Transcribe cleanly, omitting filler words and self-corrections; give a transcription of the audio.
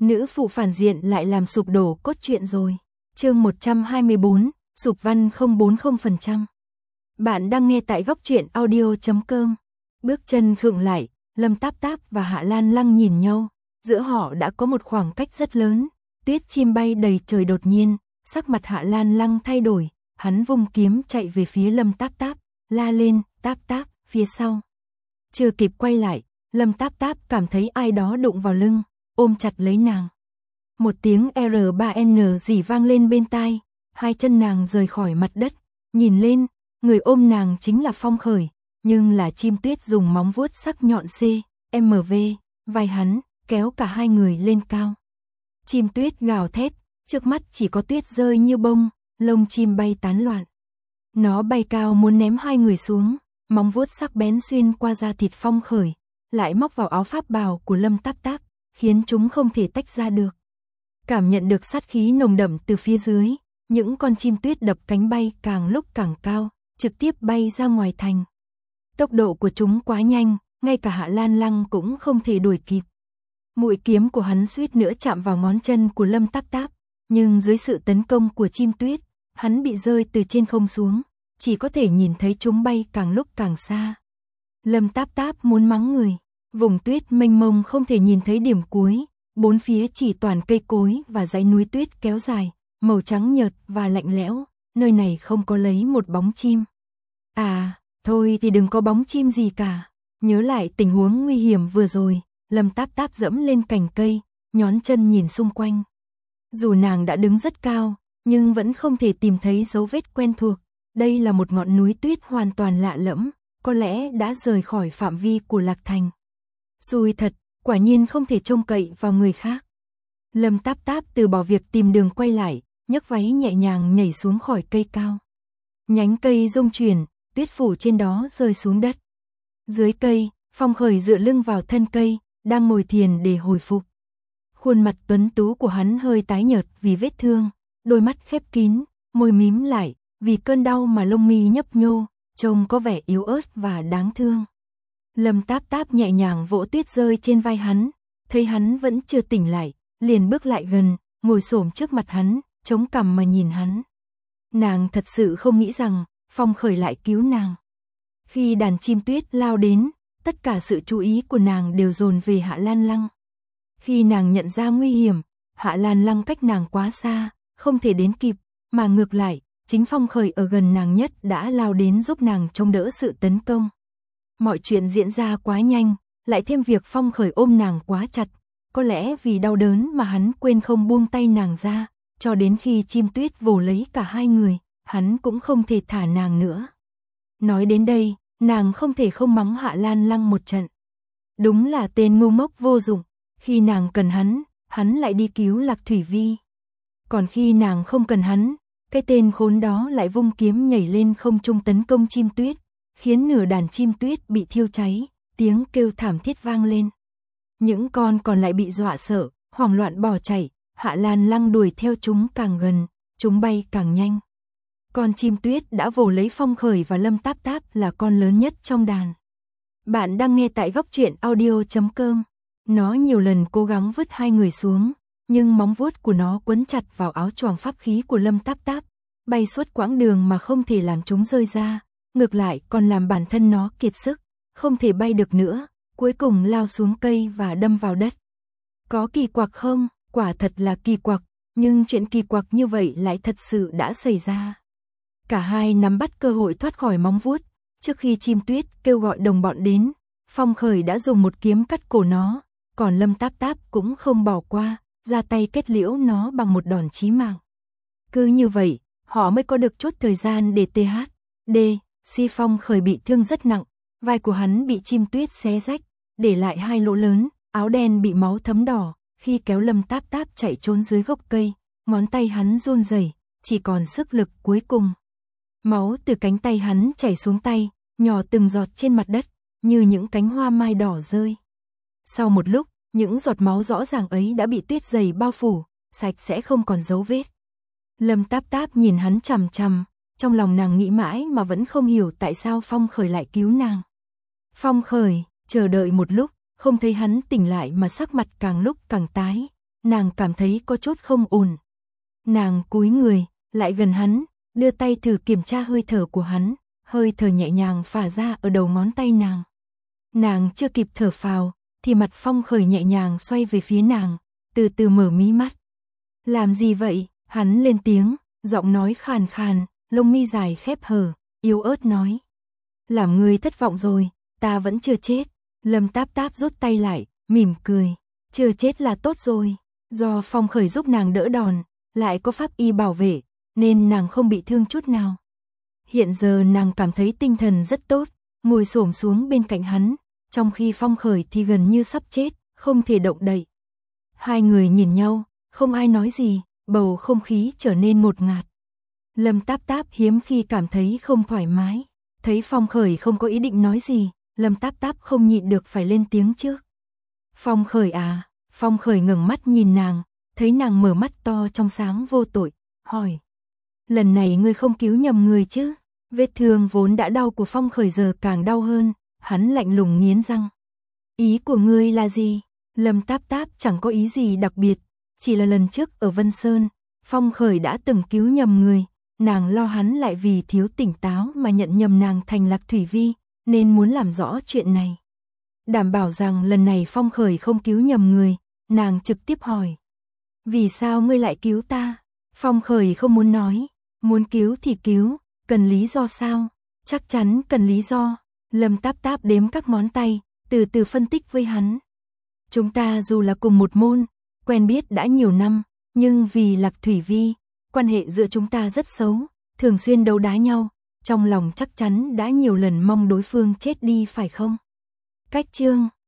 Nữ phụ phản diện lại làm sụp đổ cốt truyện rồi. Chương 124, sụp văn 040%. Bạn đang nghe tại góc truyện audio.com. Bước chân khựng lại, Lâm Táp Táp và Hạ Lan Lăng nhìn nhau, giữa họ đã có một khoảng cách rất lớn. Tuyết chim bay đầy trời đột nhiên, sắc mặt Hạ Lan Lăng thay đổi, hắn vung kiếm chạy về phía Lâm Táp Táp, la lên, Táp Táp, phía sau. Chưa kịp quay lại, Lâm Táp Táp cảm thấy ai đó đụng vào lưng, ôm chặt lấy nàng. Một tiếng R3N rỉ vang lên bên tai, hai chân nàng rời khỏi mặt đất, nhìn lên, người ôm nàng chính là Phong Khởi, nhưng là Chim Tuyết dùng móng vuốt sắc nhọn CMV, vai hắn, kéo cả hai người lên cao. Chim Tuyết gào thét, trước mắt chỉ có tuyết rơi như bông, lông chim bay tán loạn. Nó bay cao muốn ném hai người xuống, móng vuốt sắc bén xuyên qua da thịt Phong Khởi, lại móc vào áo pháp bào của Lâm Táp Táp, khiến chúng không thể tách ra được. Cảm nhận được sát khí nồng đậm từ phía dưới, những con chim tuyết đập cánh bay càng lúc càng cao, trực tiếp bay ra ngoài thành. Tốc độ của chúng quá nhanh, ngay cả Hạ Lan Lăng cũng không thể đuổi kịp. Mũi kiếm của hắn suýt nữa chạm vào ngón chân của Lâm Táp Táp, nhưng dưới sự tấn công của chim tuyết, hắn bị rơi từ trên không xuống, chỉ có thể nhìn thấy chúng bay càng lúc càng xa. Lâm Táp Táp muốn mắng người, vùng tuyết mênh mông không thể nhìn thấy điểm cuối, bốn phía chỉ toàn cây cối và dãy núi tuyết kéo dài, màu trắng nhợt và lạnh lẽo, nơi này không có lấy một bóng chim. À, thôi thì đừng có bóng chim gì cả. Nhớ lại tình huống nguy hiểm vừa rồi, Lâm Táp Táp dẫm lên cành cây, nhón chân nhìn xung quanh. Dù nàng đã đứng rất cao, nhưng vẫn không thể tìm thấy dấu vết quen thuộc. Đây là một ngọn núi tuyết hoàn toàn lạ lẫm, có lẽ đã rời khỏi phạm vi của Lạc Thành. Xui thật, quả nhiên không thể trông cậy vào người khác. Lâm Táp Táp từ bỏ việc tìm đường quay lại, nhấc váy nhẹ nhàng nhảy xuống khỏi cây cao. Nhánh cây rung chuyển, tuyết phủ trên đó rơi xuống đất. Dưới cây, Phong Khởi dựa lưng vào thân cây, đang ngồi thiền để hồi phục. Khuôn mặt tuấn tú của hắn hơi tái nhợt vì vết thương, đôi mắt khép kín, môi mím lại, vì cơn đau mà lông mi nhấp nhô, trông có vẻ yếu ớt và đáng thương. Lâm Táp Táp nhẹ nhàng vỗ tuyết rơi trên vai hắn, thấy hắn vẫn chưa tỉnh lại, liền bước lại gần, ngồi xổm trước mặt hắn, chống cằm mà nhìn hắn. Nàng thật sự không nghĩ rằng Phong Khởi lại cứu nàng. Khi đàn chim tuyết lao đến, tất cả sự chú ý của nàng đều dồn về Hạ Lan Lăng. Khi nàng nhận ra nguy hiểm, Hạ Lan Lăng cách nàng quá xa, không thể đến kịp, mà ngược lại, chính Phong Khởi ở gần nàng nhất đã lao đến giúp nàng chống đỡ sự tấn công. Mọi chuyện diễn ra quá nhanh, lại thêm việc Phong Khởi ôm nàng quá chặt, có lẽ vì đau đớn mà hắn quên không buông tay nàng ra, cho đến khi chim tuyết vồ lấy cả hai người, hắn cũng không thể thả nàng nữa. Nói đến đây, nàng không thể không mắng Hạ Lan Lăng một trận. Đúng là tên ngu ngốc vô dụng, khi nàng cần hắn lại đi cứu Lạc Thủy Vi. Còn khi nàng không cần hắn, cái tên khốn đó lại vung kiếm nhảy lên không trung tấn công chim tuyết, khiến nửa đàn chim tuyết bị thiêu cháy, tiếng kêu thảm thiết vang lên. Những con còn lại bị dọa sợ, hoảng loạn bỏ chạy, Hạ Lan Lăng đuổi theo chúng càng gần, chúng bay càng nhanh. Con chim tuyết đã vồ lấy Phong Khởi và Lâm Táp Táp là con lớn nhất trong đàn. Bạn đang nghe tại góc truyện audio.com. Nó nhiều lần cố gắng vứt hai người xuống, nhưng móng vuốt của nó quấn chặt vào áo choàng pháp khí của Lâm Táp Táp, bay suốt quãng đường mà không thể làm chúng rơi ra, ngược lại còn làm bản thân nó kiệt sức, không thể bay được nữa, cuối cùng lao xuống cây và đâm vào đất. Có kỳ quặc không? Quả thật là kỳ quặc, nhưng chuyện kỳ quặc như vậy lại thật sự đã xảy ra. Cả hai nắm bắt cơ hội thoát khỏi móng vuốt, trước khi chim tuyết kêu gọi đồng bọn đến, Phong Khởi đã dùng một kiếm cắt cổ nó, còn Lâm Táp Táp cũng không bỏ qua, ra tay kết liễu nó bằng một đòn chí mạng. Cứ như vậy, họ mới có được chút thời gian để Phong Khởi bị thương rất nặng, vai của hắn bị chim tuyết xé rách, để lại hai lỗ lớn, áo đen bị máu thấm đỏ, khi kéo Lâm Táp Táp chạy trốn dưới gốc cây, ngón tay hắn run rẩy, chỉ còn sức lực cuối cùng. Máu từ cánh tay hắn chảy xuống tay, nhỏ từng giọt trên mặt đất, như những cánh hoa mai đỏ rơi. Sau một lúc, những giọt máu rõ ràng ấy đã bị tuyết dày bao phủ, sạch sẽ không còn dấu vết. Lâm Táp Táp nhìn hắn chằm chằm, trong lòng nàng nghĩ mãi mà vẫn không hiểu tại sao Phong Khởi lại cứu nàng. Phong Khởi, chờ đợi một lúc, không thấy hắn tỉnh lại mà sắc mặt càng lúc càng tái, nàng cảm thấy có chút không ổn. Nàng cúi người, lại gần hắn, đưa tay thử kiểm tra hơi thở của hắn, hơi thở nhẹ nhàng phả ra ở đầu ngón tay nàng. Nàng chưa kịp thở phào, thì mặt Phong Khởi nhẹ nhàng xoay về phía nàng, từ từ mở mí mắt. Làm gì vậy? Hắn lên tiếng, giọng nói khàn khàn, lông mi dài khép hờ, yếu ớt nói. Làm ngươi thất vọng rồi, ta vẫn chưa chết. Lâm Táp Táp rút tay lại, mỉm cười. Chưa chết là tốt rồi. Do Phong Khởi giúp nàng đỡ đòn, lại có pháp y bảo vệ, nên nàng không bị thương chút nào. Hiện giờ nàng cảm thấy tinh thần rất tốt, ngồi xổm xuống bên cạnh hắn, trong khi Phong Khởi thì gần như sắp chết, không thể động đậy. Hai người nhìn nhau, không ai nói gì, bầu không khí trở nên ngột ngạt. Lâm Táp Táp hiếm khi cảm thấy không thoải mái. Thấy Phong Khởi không có ý định nói gì, Lâm Táp Táp không nhịn được phải lên tiếng trước. Phong Khởi à? Phong Khởi ngẩng mắt nhìn nàng, thấy nàng mở mắt to trong sáng vô tội, hỏi. Lần này ngươi không cứu nhầm người chứ? Vết thương vốn đã đau của Phong Khởi giờ càng đau hơn, hắn lạnh lùng nghiến răng. Ý của ngươi là gì? Lâm Táp Táp chẳng có ý gì đặc biệt, chỉ là lần trước ở Vân Sơn, Phong Khởi đã từng cứu nhầm người, nàng lo hắn lại vì thiếu tỉnh táo mà nhận nhầm nàng thành Lạc Thủy Vi, nên muốn làm rõ chuyện này. Đảm bảo rằng lần này Phong Khởi không cứu nhầm người, nàng trực tiếp hỏi. Vì sao ngươi lại cứu ta? Phong Khởi không muốn nói, muốn cứu thì cứu, cần lý do sao? Chắc chắn cần lý do. Lâm Táp Táp đếm các ngón tay, từ từ phân tích với hắn. Chúng ta dù là cùng một môn, quen biết đã nhiều năm, nhưng vì Lạc Thủy Vi, quan hệ giữa chúng ta rất xấu, thường xuyên đấu đá nhau, trong lòng chắc chắn đã nhiều lần mong đối phương chết đi phải không? Cách chương